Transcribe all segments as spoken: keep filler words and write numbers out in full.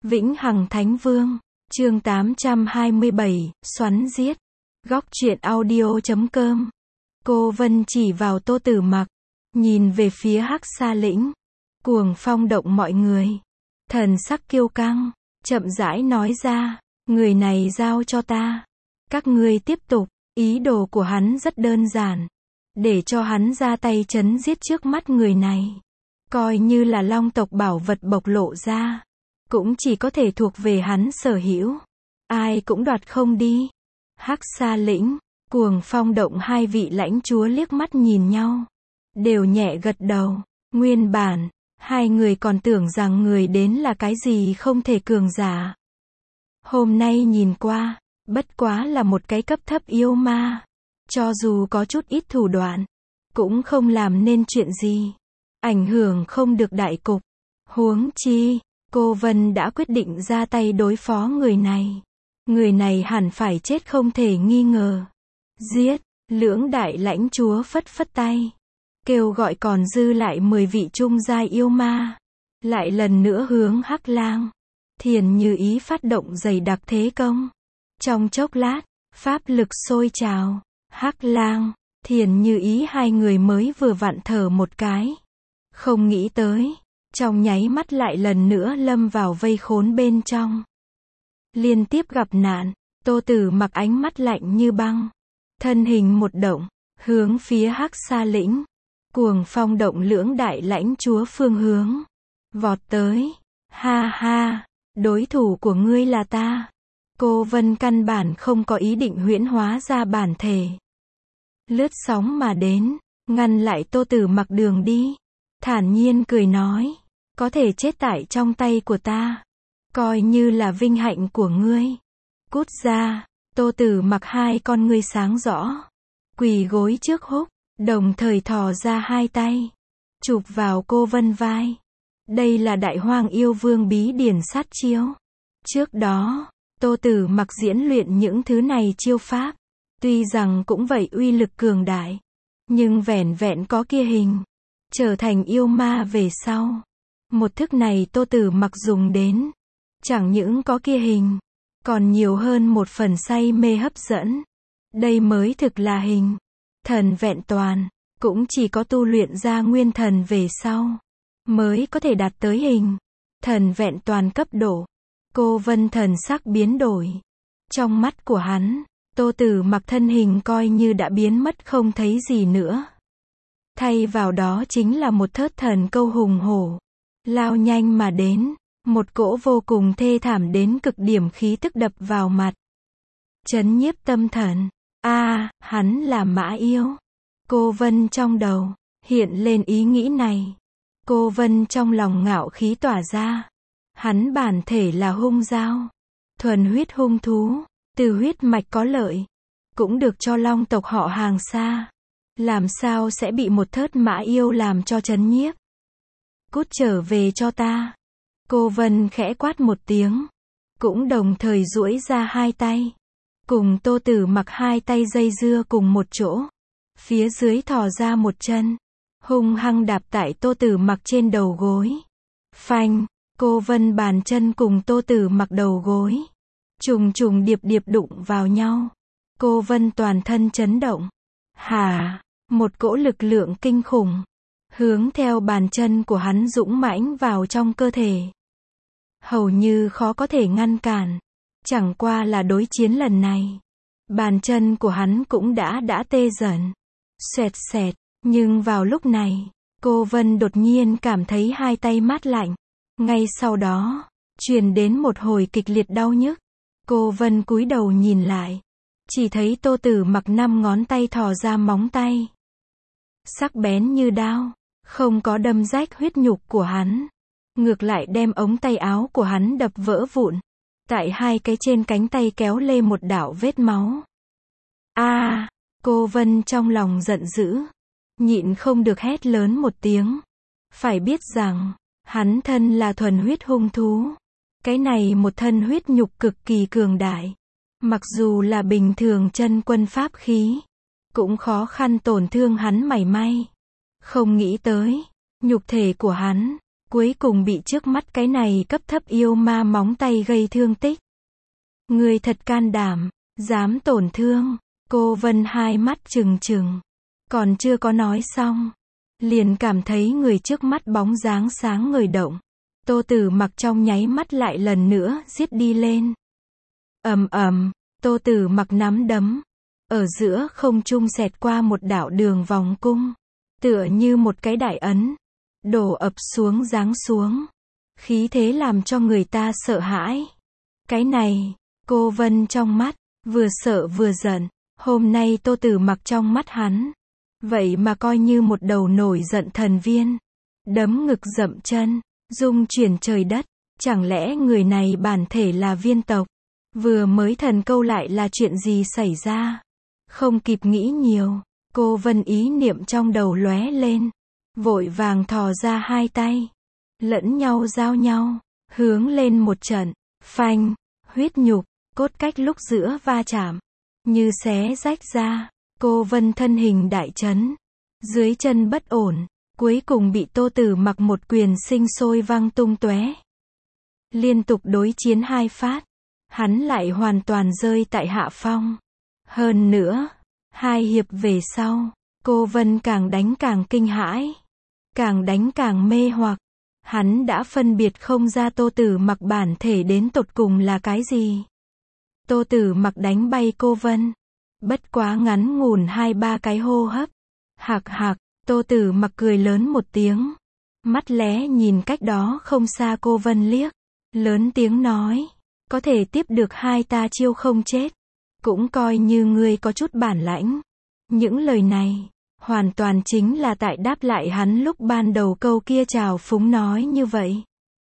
Vĩnh Hằng Thánh Vương, chương tám trăm hai mươi bảy, xoắn giết. Góc truyện audio chấm com. Cô Vân chỉ vào Tô Tử Mặc, nhìn về phía Hắc Sa Lĩnh, cuồng phong động mọi người. Thần sắc kiêu căng, chậm rãi nói ra, người này giao cho ta. Các ngươi tiếp tục, ý đồ của hắn rất đơn giản. Để cho hắn ra tay chấn giết trước mắt người này. Coi như là long tộc bảo vật bộc lộ ra. Cũng chỉ có thể thuộc về hắn sở hữu. Ai cũng đoạt không đi. Hắc Sa Lĩnh, cuồng phong động hai vị lãnh chúa liếc mắt nhìn nhau. Đều nhẹ gật đầu. Nguyên bản, hai người còn tưởng rằng người đến là cái gì không thể cường giả. Hôm nay nhìn qua, bất quá là một cái cấp thấp yêu ma. Cho dù có chút ít thủ đoạn, cũng không làm nên chuyện gì. Ảnh hưởng không được đại cục. Huống chi, cô Vân đã quyết định ra tay đối phó người này. Người này hẳn phải chết không thể nghi ngờ. Giết, lưỡng đại lãnh chúa phất phất tay. Kêu gọi còn dư lại mười vị trung giai yêu ma. Lại lần nữa hướng Hắc Lang, Thiền Như Ý phát động dày đặc thế công. Trong chốc lát, pháp lực sôi trào. Hắc Lang, Thiền Như Ý hai người mới vừa vặn thở một cái. Không nghĩ tới, trong nháy mắt lại lần nữa lâm vào vây khốn bên trong. Liên tiếp gặp nạn, Tô Tử Mặc ánh mắt lạnh như băng. Thân hình một động, hướng phía Hắc Sa Lĩnh, cuồng phong động lưỡng đại lãnh chúa phương hướng. Vọt tới, ha ha, đối thủ của ngươi là ta. Cô Vân căn bản không có ý định huyễn hóa ra bản thể. Lướt sóng mà đến, ngăn lại Tô Tử Mặc đường đi. Thản nhiên cười nói, có thể chết tại trong tay của ta, coi như là vinh hạnh của ngươi. Cút ra. Tô Tử Mặc hai con ngươi sáng rõ, quỳ gối trước Húc, đồng thời thò ra hai tay, chụp vào cô Vân vai. Đây là Đại Hoang Yêu Vương bí điển sát chiêu. Trước đó, Tô Tử Mặc diễn luyện những thứ này chiêu pháp, tuy rằng cũng vậy uy lực cường đại, nhưng vẻn vẹn có kia hình. Trở thành yêu ma về sau, một thức này Tô Tử Mặc dùng đến, chẳng những có kia hình, còn nhiều hơn một phần say mê hấp dẫn. Đây mới thực là hình. Thần vẹn toàn, cũng chỉ có tu luyện ra nguyên thần về sau, mới có thể đạt tới hình. Thần vẹn toàn cấp độ. Cô Vân thần sắc biến đổi. Trong mắt của hắn, Tô Tử Mặc thân hình coi như đã biến mất không thấy gì nữa. Thay vào đó chính là một thớt thần câu hùng hổ. Lao nhanh mà đến, một cỗ vô cùng thê thảm đến cực điểm khí tức đập vào mặt. Chấn nhiếp tâm thần. A, à, hắn là Mã Yêu. Cô Vân trong đầu, hiện lên ý nghĩ này. Cô Vân trong lòng ngạo khí tỏa ra. Hắn bản thể là hung dao. Thuần huyết hung thú, từ huyết mạch có lợi. Cũng được cho long tộc họ hàng xa. Làm sao sẽ bị một thớt Mã Yêu làm cho chấn nhiếp? Cút trở về cho ta. Cô Vân khẽ quát một tiếng. Cũng đồng thời duỗi ra hai tay. Cùng Tô Tử Mặc hai tay dây dưa cùng một chỗ. Phía dưới thò ra một chân. Hung hăng đạp tại Tô Tử Mặc trên đầu gối. Phanh, cô Vân bàn chân cùng Tô Tử Mặc đầu gối. Trùng trùng điệp điệp đụng vào nhau. Cô Vân toàn thân chấn động. Hà, một cỗ lực lượng kinh khủng. Hướng theo bàn chân của hắn dũng mãnh vào trong cơ thể. Hầu như khó có thể ngăn cản. Chẳng qua là đối chiến lần này. Bàn chân của hắn cũng đã đã tê dần. Xoẹt xẹt. Nhưng vào lúc này, cô Vân đột nhiên cảm thấy hai tay mát lạnh. Ngay sau đó, truyền đến một hồi kịch liệt đau nhức. Cô Vân cúi đầu nhìn lại. Chỉ thấy Tô Tử Mặc năm ngón tay thò ra móng tay. Sắc bén như đao. Không có đâm rách huyết nhục của hắn. Ngược lại đem ống tay áo của hắn đập vỡ vụn. Tại hai cái trên cánh tay kéo lê một đạo vết máu. A, à, cô Vân trong lòng giận dữ. Nhịn không được hét lớn một tiếng. Phải biết rằng, hắn thân là thuần huyết hung thú. Cái này một thân huyết nhục cực kỳ cường đại. Mặc dù là bình thường chân quân pháp khí, cũng khó khăn tổn thương hắn mảy may. Không nghĩ tới, nhục thể của hắn, cuối cùng bị trước mắt cái này cấp thấp yêu ma móng tay gây thương tích. Ngươi thật can đảm, dám tổn thương. Cô Vân hai mắt trừng trừng, còn chưa có nói xong, liền cảm thấy người trước mắt bóng dáng sáng ngời động. Tô Tử Mặc trong nháy mắt lại lần nữa giết đi lên. Ầm ầm, Tô Tử Mặc nắm đấm, ở giữa không trung xẹt qua một đạo đường vòng cung, tựa như một cái đại ấn, đổ ập xuống giáng xuống, khí thế làm cho người ta sợ hãi. Cái này, Cô Vân trong mắt, vừa sợ vừa giận, hôm nay Tô Tử Mặc trong mắt hắn, vậy mà coi như một đầu nổi giận thần viên, đấm ngực dậm chân, dung chuyển trời đất, chẳng lẽ người này bản thể là viên tộc, vừa mới thần câu lại là chuyện gì xảy ra? Không kịp nghĩ nhiều, Cô Vân ý niệm trong đầu lóe lên, vội vàng thò ra hai tay, lẫn nhau giao nhau, hướng lên một trận, phanh, huyết nhục, cốt cách lúc giữa va chạm, như xé rách ra. Cô Vân thân hình đại chấn, dưới chân bất ổn, cuối cùng bị Tô Tử Mặc một quyền sinh sôi văng tung tóe. Liên tục đối chiến hai phát, hắn lại hoàn toàn rơi tại hạ phong. Hơn nữa, hai hiệp về sau, Cô Vân càng đánh càng kinh hãi, càng đánh càng mê hoặc. Hắn đã phân biệt không ra Tô Tử Mặc bản thể đến tột cùng là cái gì. Tô Tử Mặc đánh bay Cô Vân, bất quá ngắn ngủn hai ba cái hô hấp. Hạc hạc, Tô Tử Mặc cười lớn một tiếng, mắt lé nhìn cách đó không xa Cô Vân liếc, lớn tiếng nói, có thể tiếp được hai ta chiêu không chết, cũng coi như ngươi có chút bản lãnh. Những lời này, hoàn toàn chính là tại đáp lại hắn lúc ban đầu câu kia trào phúng nói như vậy.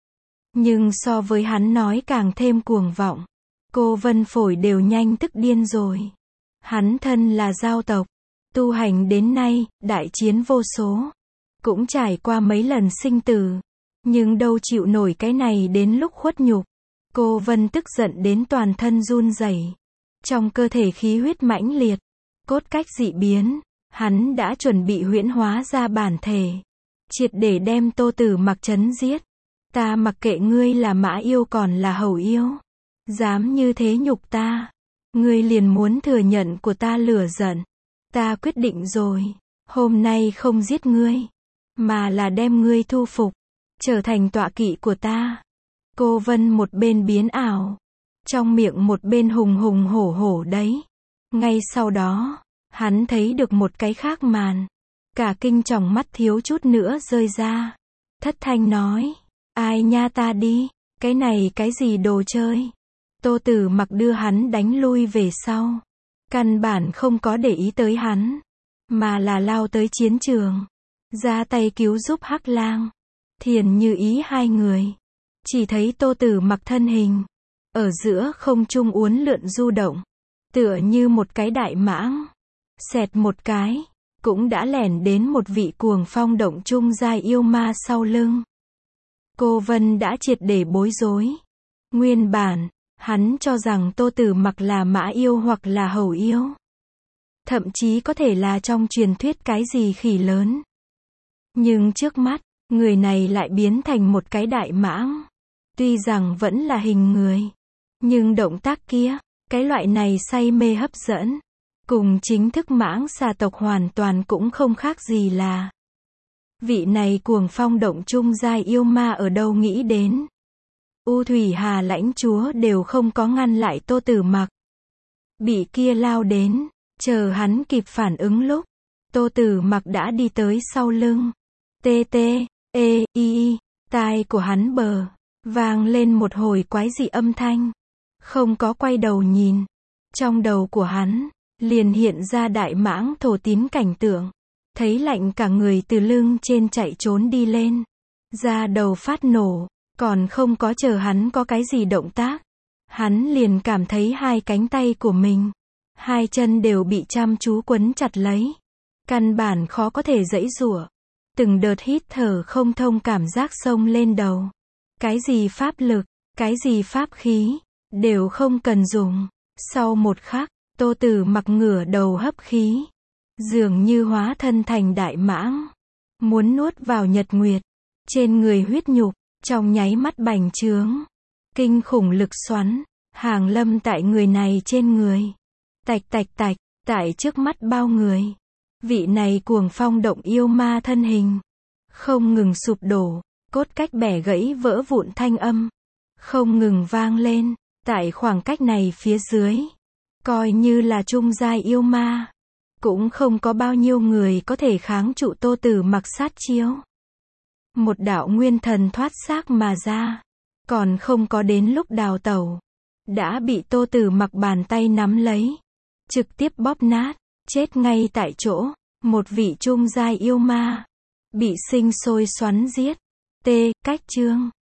Nhưng so với hắn nói càng thêm cuồng vọng, Cô Vân phổi đều nhanh tức điên rồi. Hắn thân là giao tộc, tu hành đến nay, đại chiến vô số, cũng trải qua mấy lần sinh tử, nhưng đâu chịu nổi cái này đến lúc khuất nhục. Cô Vân tức giận đến toàn thân run rẩy, trong cơ thể khí huyết mãnh liệt, cốt cách dị biến, hắn đã chuẩn bị huyễn hóa ra bản thể, triệt để đem Tô Tử Mặc chấn giết. Ta mặc kệ ngươi là mã yêu còn là hầu yêu, dám như thế nhục ta, ngươi liền muốn thừa nhận của ta lửa giận. Ta quyết định rồi, hôm nay không giết ngươi, mà là đem ngươi thu phục, trở thành tọa kỵ của ta. Cô Vân một bên biến ảo, trong miệng một bên hùng hùng hổ hổ đấy. Ngay sau đó, hắn thấy được một cái khác màn, cả kinh tròng mắt thiếu chút nữa rơi ra. Thất thanh nói, ai nha ta đi, cái này cái gì đồ chơi. Tô Tử Mặc đưa hắn đánh lui về sau, căn bản không có để ý tới hắn, mà là lao tới chiến trường, ra tay cứu giúp Hắc Lang, Thiền Như Ý hai người. Chỉ thấy Tô Tử Mặc thân hình, ở giữa không trung uốn lượn du động, tựa như một cái đại mãng, xẹt một cái, cũng đã lẻn đến một vị cuồng phong động trung giai yêu ma sau lưng. Cô Vân đã triệt để bối rối. Nguyên bản, hắn cho rằng Tô Tử Mặc là mã yêu hoặc là hầu yêu, thậm chí có thể là trong truyền thuyết cái gì khỉ lớn. Nhưng trước mắt, người này lại biến thành một cái đại mãng. Tuy rằng vẫn là hình người, nhưng động tác kia, cái loại này say mê hấp dẫn, cùng chính thức mãng xà tộc hoàn toàn cũng không khác gì là. Vị này cuồng phong động trung giai yêu ma ở đâu nghĩ đến. U Thủy Hà lãnh chúa đều không có ngăn lại Tô Tử Mặc. Bị kia lao đến, chờ hắn kịp phản ứng lúc, Tô Tử Mặc đã đi tới sau lưng. Tê tê, ê, y, tai của hắn bờ, vang lên một hồi quái dị âm thanh. Không có quay đầu nhìn, trong đầu của hắn, liền hiện ra đại mãng thổ tín cảnh tượng. Thấy lạnh cả người từ lưng trên chạy trốn đi lên. Da đầu phát nổ, còn không có chờ hắn có cái gì động tác. Hắn liền cảm thấy hai cánh tay của mình, hai chân đều bị chăm chú quấn chặt lấy. Căn bản khó có thể giãy giụa. Từng đợt hít thở không thông cảm giác xông lên đầu. Cái gì pháp lực, cái gì pháp khí, đều không cần dùng. Sau một khắc, Tô Tử Mặc ngửa đầu hấp khí, dường như hóa thân thành đại mãng, muốn nuốt vào nhật nguyệt. Trên người huyết nhục, trong nháy mắt bành trướng. Kinh khủng lực xoắn, hàng lâm tại người này trên người. Tạch tạch tạch, tại trước mắt bao người. Vị này cuồng phong động yêu ma thân hình. Không ngừng sụp đổ, cốt cách bẻ gãy vỡ vụn thanh âm. Không ngừng vang lên, tại khoảng cách này phía dưới. Coi như là trung giai yêu ma. Cũng không có bao nhiêu người có thể kháng trụ Tô Tử Mặc sát chiêu. Một đạo nguyên thần thoát xác mà ra. Còn không có đến lúc đào tẩu. Đã bị Tô Tử Mặc bàn tay nắm lấy. Trực tiếp bóp nát, chết ngay tại chỗ. Một vị trung giai yêu ma. Bị sinh sôi xoắn giết. T. Cách chương.